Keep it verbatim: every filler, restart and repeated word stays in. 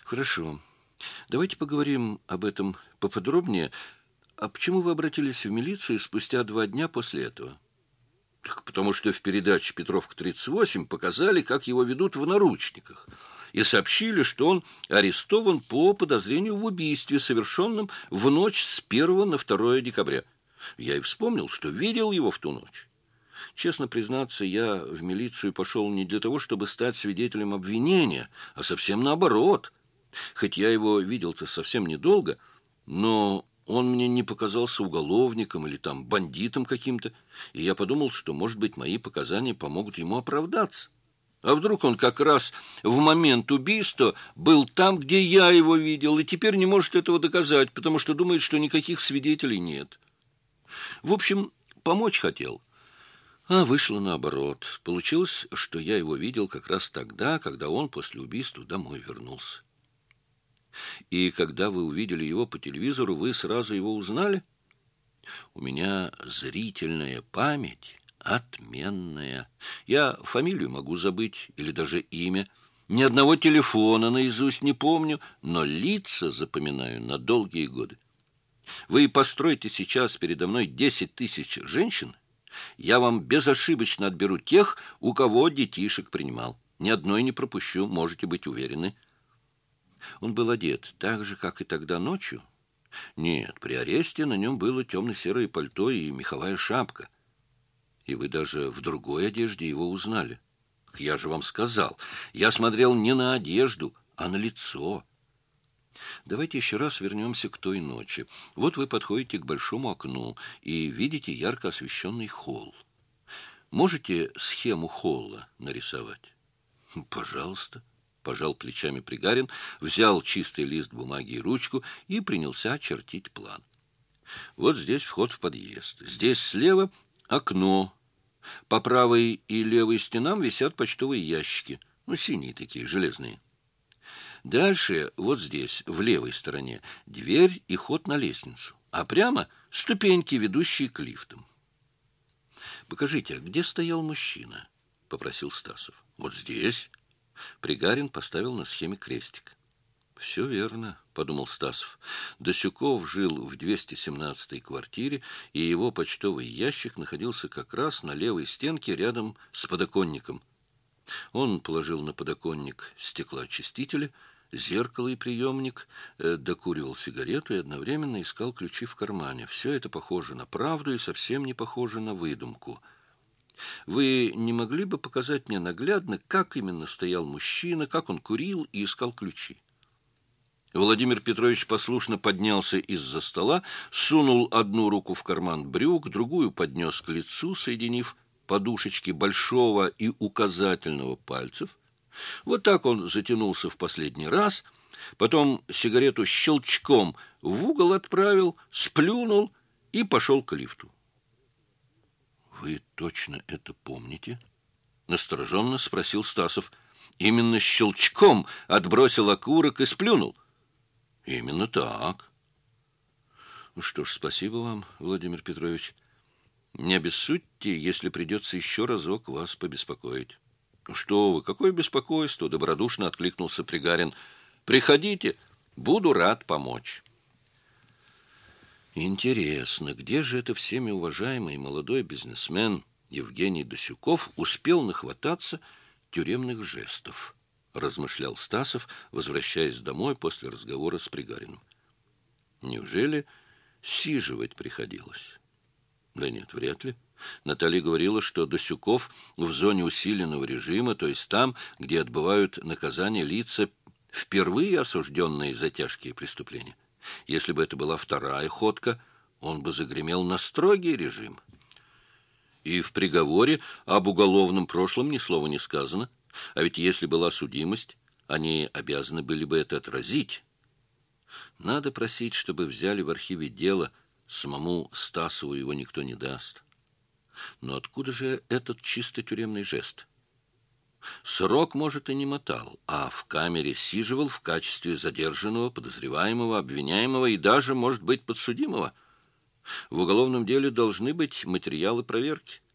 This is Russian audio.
Хорошо. Давайте поговорим об этом поподробнее. А почему вы обратились в милицию спустя два дня после этого? Так потому что в передаче «Петровка-тридцать восемь» показали, как его ведут в наручниках, и сообщили, что он арестован по подозрению в убийстве, совершенном в ночь с первого на второе декабря. Я и вспомнил, что видел его в ту ночь. Честно признаться, я в милицию пошел не для того, чтобы стать свидетелем обвинения, а совсем наоборот. Хоть я его видел-то совсем недолго, но он мне не показался уголовником или там бандитом каким-то, и я подумал, что, может быть, мои показания помогут ему оправдаться. А вдруг он как раз в момент убийства был там, где я его видел, и теперь не может этого доказать, потому что думает, что никаких свидетелей нет. В общем, помочь хотел. А вышло наоборот. Получилось, что я его видел как раз тогда, когда он после убийства домой вернулся. И когда вы увидели его по телевизору, вы сразу его узнали? У меня зрительная память отменная. Я фамилию могу забыть или даже имя. Ни одного телефона наизусть не помню, но лица запоминаю на долгие годы. Вы постройте сейчас передо мной десять тысяч женщин, я вам безошибочно отберу тех, у кого детишек принимал. Ни одной не пропущу, можете быть уверены. Он был одет так же, как и тогда ночью? Нет, при аресте на нем было темно-серое пальто и меховая шапка. И вы даже в другой одежде его узнали. Я же вам сказал, я смотрел не на одежду, а на лицо. Давайте еще раз вернемся к той ночи. Вот вы подходите к большому окну и видите ярко освещенный холл. Можете схему холла нарисовать? Пожалуйста. Пожал плечами Пригарин, взял чистый лист бумаги и ручку и принялся чертить план. Вот здесь вход в подъезд. Здесь слева окно. По правой и левой стенам висят почтовые ящики. Ну, синие такие, железные. Дальше, вот здесь, в левой стороне, дверь и ход на лестницу. А прямо ступеньки, ведущие к лифтам. «Покажите, а где стоял мужчина?» — попросил Стасов. «Вот здесь». Пригарин поставил на схеме крестик. «Все верно», — подумал Стасов. Досюков жил в двести семнадцатой квартире, и его почтовый ящик находился как раз на левой стенке рядом с подоконником. Он положил на подоконник стеклоочистители, зеркало и приемник, э, докуривал сигарету и одновременно искал ключи в кармане. Все это похоже на правду и совсем не похоже на выдумку. Вы не могли бы показать мне наглядно, как именно стоял мужчина, как он курил и искал ключи? Владимир Петрович послушно поднялся из-за стола, сунул одну руку в карман брюк, другую поднес к лицу, соединив подушечки большого и указательного пальцев. Вот так он затянулся в последний раз, потом сигарету щелчком в угол отправил, сплюнул и пошел к лифту. «Вы точно это помните?» — настороженно спросил Стасов. «Именно щелчком отбросил окурок и сплюнул?» «Именно так». «Ну что ж, спасибо вам, Владимир Петрович. Не обессудьте, если придется еще разок вас побеспокоить». «Ну что вы, какое беспокойство!» — добродушно откликнулся Пригарин. «Приходите, буду рад помочь». Интересно, где же это всеми уважаемый молодой бизнесмен Евгений Досюков успел нахвататься тюремных жестов? Размышлял Стасов, возвращаясь домой после разговора с Пригариным. Неужели сиживать приходилось? Да нет, вряд ли. Наталья говорила, что Досюков в зоне усиленного режима, то есть там, где отбывают наказание лица, впервые осужденные за тяжкие преступления. Если бы это была вторая ходка, он бы загремел на строгий режим. И в приговоре об уголовном прошлом ни слова не сказано. А ведь если была судимость, они обязаны были бы это отразить. Надо просить, чтобы взяли в архиве дело. Самому Стасову его никто не даст. Но откуда же этот чисто тюремный жест? Срок, может, и не мотал, а в камере сиживал в качестве задержанного, подозреваемого, обвиняемого и даже, может быть, подсудимого. В уголовном деле должны быть материалы проверки.